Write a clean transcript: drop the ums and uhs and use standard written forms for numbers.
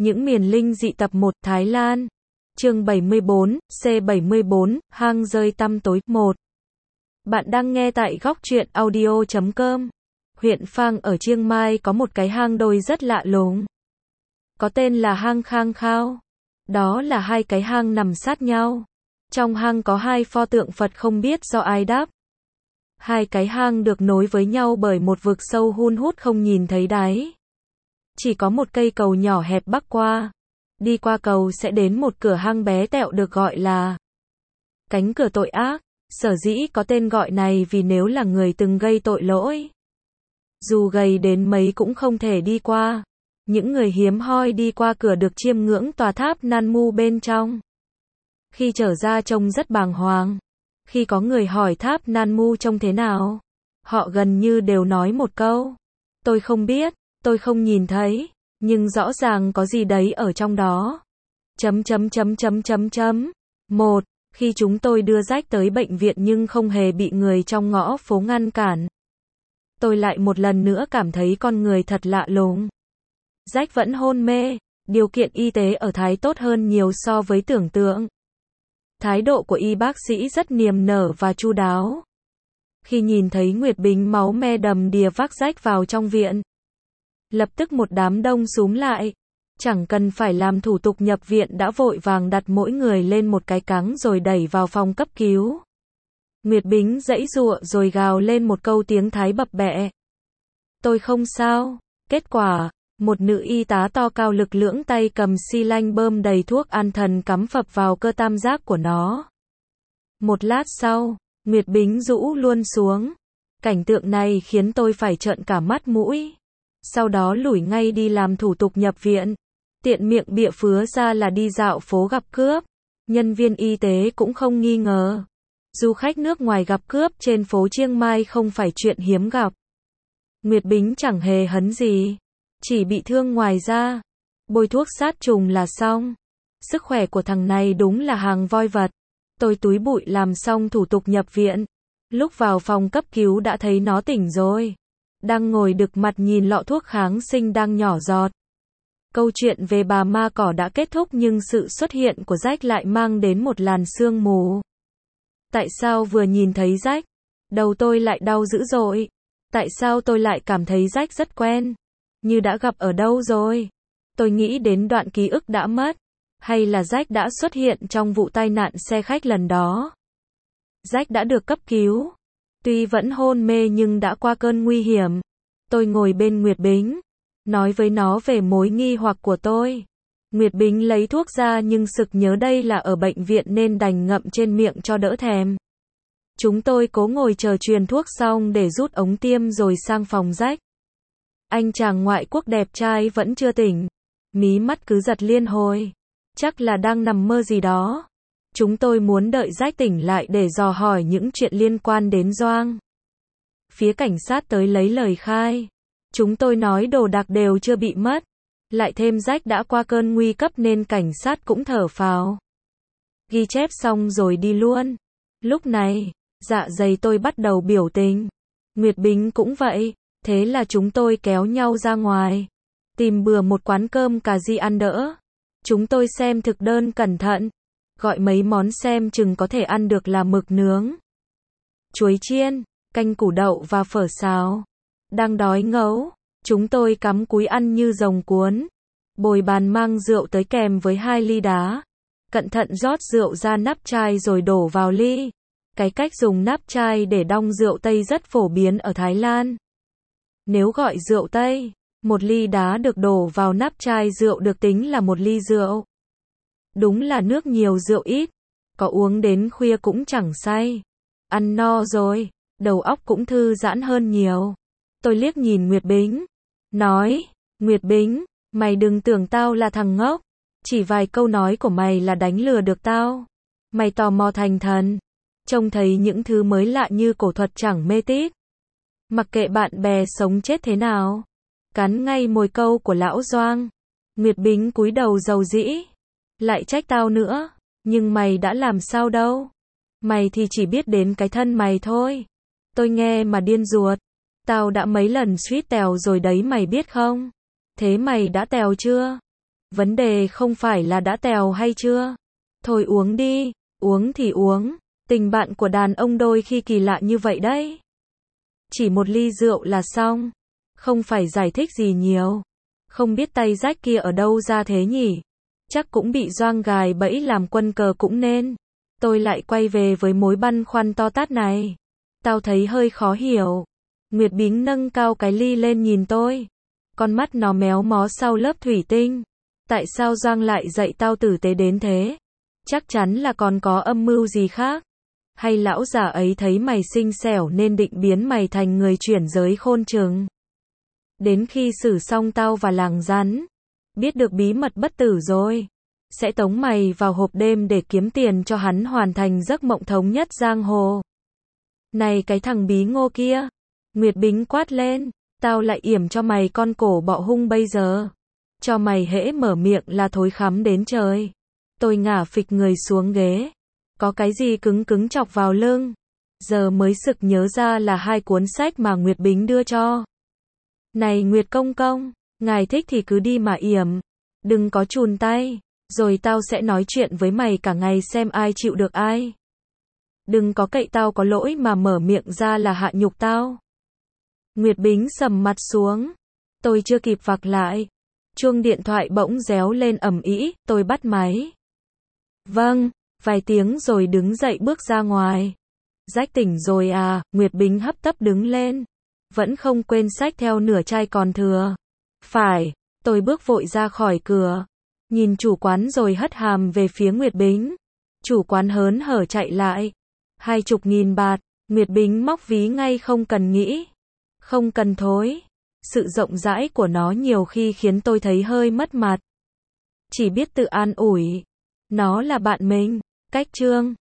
Những miền linh dị tập 1 Thái Lan. Chương 74, C74, hang rơi tăm tối 1. Bạn đang nghe tại góc truyện audio.com. Huyện Phang ở Chiang Mai có một cái hang đồi rất lạ lùng. Có tên là hang Khang Khao. Đó là hai cái hang nằm sát nhau. Trong hang có hai pho tượng Phật không biết do ai đắp. Hai cái hang được nối với nhau bởi một vực sâu hun hút không nhìn thấy đáy. Chỉ có một cây cầu nhỏ hẹp bắc qua. Đi qua cầu sẽ đến một cửa hang bé tẹo được gọi là cánh cửa tội ác. Sở dĩ có tên gọi này vì nếu là người từng gây tội lỗi, dù gầy đến mấy cũng không thể đi qua. Những người hiếm hoi đi qua cửa được chiêm ngưỡng tòa tháp Nan Mu bên trong. Khi trở ra trông rất bàng hoàng. Khi có người hỏi tháp Nan Mu trông thế nào, họ gần như đều nói một câu: tôi không biết, tôi không nhìn thấy, nhưng rõ ràng có gì đấy ở trong đó. Một, khi chúng tôi đưa Jack tới bệnh viện nhưng không hề bị người trong ngõ phố ngăn cản. Tôi lại một lần nữa cảm thấy con người thật lạ lùng. Jack vẫn hôn mê, điều kiện y tế ở Thái tốt hơn nhiều so với tưởng tượng. Thái độ của y bác sĩ rất niềm nở và chu đáo. Khi nhìn thấy Nguyệt Bính máu me đầm đìa vác Jack vào trong viện, lập tức một đám đông xúm lại. Chẳng cần phải làm thủ tục nhập viện đã vội vàng đặt mỗi người lên một cái cáng rồi đẩy vào phòng cấp cứu. Nguyệt Bính giãy giụa rồi gào lên một câu tiếng Thái bập bẹ: tôi không sao. Kết quả, một nữ y tá to cao lực lưỡng tay cầm xi lanh bơm đầy thuốc an thần cắm phập vào cơ tam giác của nó. Một lát sau, Nguyệt Bính rũ luôn xuống. Cảnh tượng này khiến tôi phải trợn cả mắt mũi. Sau đó lủi ngay đi làm thủ tục nhập viện. Tiện miệng bịa phứa ra là đi dạo phố gặp cướp. Nhân viên y tế cũng không nghi ngờ. Du khách nước ngoài gặp cướp trên phố Chiang Mai không phải chuyện hiếm gặp. Nguyệt Bính chẳng hề hấn gì, chỉ bị thương ngoài da. Bôi thuốc sát trùng là xong. Sức khỏe của thằng này đúng là hàng voi vật. Tôi túi bụi làm xong thủ tục nhập viện. Lúc vào phòng cấp cứu đã thấy nó tỉnh rồi. Đang ngồi đực mặt nhìn lọ thuốc kháng sinh đang nhỏ giọt. Câu chuyện về bà ma cỏ đã kết thúc nhưng sự xuất hiện của Jack lại mang đến một làn sương mù. Tại sao vừa nhìn thấy Jack, đầu tôi lại đau dữ dội? Tại sao tôi lại cảm thấy Jack rất quen? Như đã gặp ở đâu rồi? Tôi nghĩ đến đoạn ký ức đã mất. Hay là Jack đã xuất hiện trong vụ tai nạn xe khách lần đó? Jack đã được cấp cứu. Tuy vẫn hôn mê nhưng đã qua cơn nguy hiểm. Tôi ngồi bên Nguyệt Bính, nói với nó về mối nghi hoặc của tôi. Nguyệt Bính lấy thuốc ra nhưng sực nhớ đây là ở bệnh viện nên đành ngậm trên miệng cho đỡ thèm. Chúng tôi cố ngồi chờ truyền thuốc xong để rút ống tiêm rồi sang phòng Jack. Anh chàng ngoại quốc đẹp trai vẫn chưa tỉnh. Mí mắt cứ giật liên hồi. Chắc là đang nằm mơ gì đó. Chúng tôi muốn đợi Jack tỉnh lại để dò hỏi những chuyện liên quan đến Doang. Phía cảnh sát tới lấy lời khai. Chúng tôi nói đồ đạc đều chưa bị mất. Lại thêm Jack đã qua cơn nguy cấp nên cảnh sát cũng thở phào. Ghi chép xong rồi đi luôn. Lúc này, dạ dày tôi bắt đầu biểu tình. Nguyệt Bính cũng vậy. Thế là chúng tôi kéo nhau ra ngoài. Tìm bừa một quán cơm cà ri ăn đỡ. Chúng tôi xem thực đơn cẩn thận. Gọi mấy món xem chừng có thể ăn được là mực nướng, chuối chiên, canh củ đậu và phở xào. Đang đói ngấu, chúng tôi cắm cúi ăn như rồng cuốn. Bồi bàn mang rượu tới kèm với 2 ly đá. Cẩn thận rót rượu ra nắp chai rồi đổ vào ly. Cái cách dùng nắp chai để đong rượu Tây rất phổ biến ở Thái Lan. Nếu gọi rượu Tây, một ly đá được đổ vào nắp chai rượu được tính là một ly rượu. Đúng là nước nhiều rượu ít, có uống đến khuya cũng chẳng say. Ăn no rồi, đầu óc cũng thư giãn hơn nhiều. Tôi liếc nhìn Nguyệt Bính, nói: Nguyệt Bính, mày đừng tưởng tao là thằng ngốc. Chỉ vài câu nói của mày là đánh lừa được tao. Mày tò mò thành thần, trông thấy những thứ mới lạ như cổ thuật chẳng mê tít. Mặc kệ bạn bè sống chết thế nào. Cắn ngay mồi câu của lão Doang. Nguyệt Bính cúi đầu rầu rĩ. Lại trách tao nữa. Nhưng mày đã làm sao đâu. Mày thì chỉ biết đến cái thân mày thôi. Tôi nghe mà điên ruột. Tao đã mấy lần suýt tèo rồi đấy mày biết không? Thế mày đã tèo chưa? Vấn đề không phải là đã tèo hay chưa. Thôi uống đi, uống thì uống. Tình bạn của đàn ông đôi khi kỳ lạ như vậy đấy. Chỉ một ly rượu là xong. Không phải giải thích gì nhiều. Không biết tay rách kia ở đâu ra thế nhỉ? Chắc cũng bị Doang gài bẫy làm quân cờ cũng nên. Tôi lại quay về với mối băn khoăn to tát này. Tao thấy hơi khó hiểu. Nguyệt Bính nâng cao cái ly lên nhìn tôi. Con mắt nó méo mó sau lớp thủy tinh. Tại sao Doang lại dạy tao tử tế đến thế? Chắc chắn là còn có âm mưu gì khác. Hay lão già ấy thấy mày xinh xẻo nên định biến mày thành người chuyển giới khôn chừng. Đến khi xử xong tao và làng rắn, biết được bí mật bất tử rồi, sẽ tống mày vào hộp đêm để kiếm tiền cho hắn hoàn thành giấc mộng thống nhất giang hồ. Này cái thằng bí ngô kia, Nguyệt Bính quát lên, tao lại yểm cho mày con cổ bọ hung bây giờ. Cho mày hễ mở miệng là thối khắm đến trời. Tôi ngả phịch người xuống ghế. Có cái gì cứng cứng chọc vào lưng. Giờ mới sực nhớ ra là 2 cuốn sách mà Nguyệt Bính đưa cho. Này Nguyệt công công, ngài thích thì cứ đi mà yểm. Đừng có chùn tay, rồi tao sẽ nói chuyện với mày cả ngày xem ai chịu được ai. Đừng có cậy tao có lỗi mà mở miệng ra là hạ nhục tao. Nguyệt Bính sầm mặt xuống. Tôi chưa kịp vặc lại. Chuông điện thoại bỗng réo lên ầm ĩ, tôi bắt máy. Vâng, vài tiếng rồi đứng dậy bước ra ngoài. Rách tỉnh rồi à, Nguyệt Bính hấp tấp đứng lên. Vẫn không quên xách theo nửa chai còn thừa. Phải, tôi bước vội ra khỏi cửa. Nhìn chủ quán rồi hất hàm về phía Nguyệt Bính. Chủ quán hớn hở chạy lại. 20.000 bạt, Nguyệt Bính móc ví ngay không cần nghĩ. Không cần thối. Sự rộng rãi của nó nhiều khi khiến tôi thấy hơi mất mặt. Chỉ biết tự an ủi. Nó là bạn mình. Cách chương.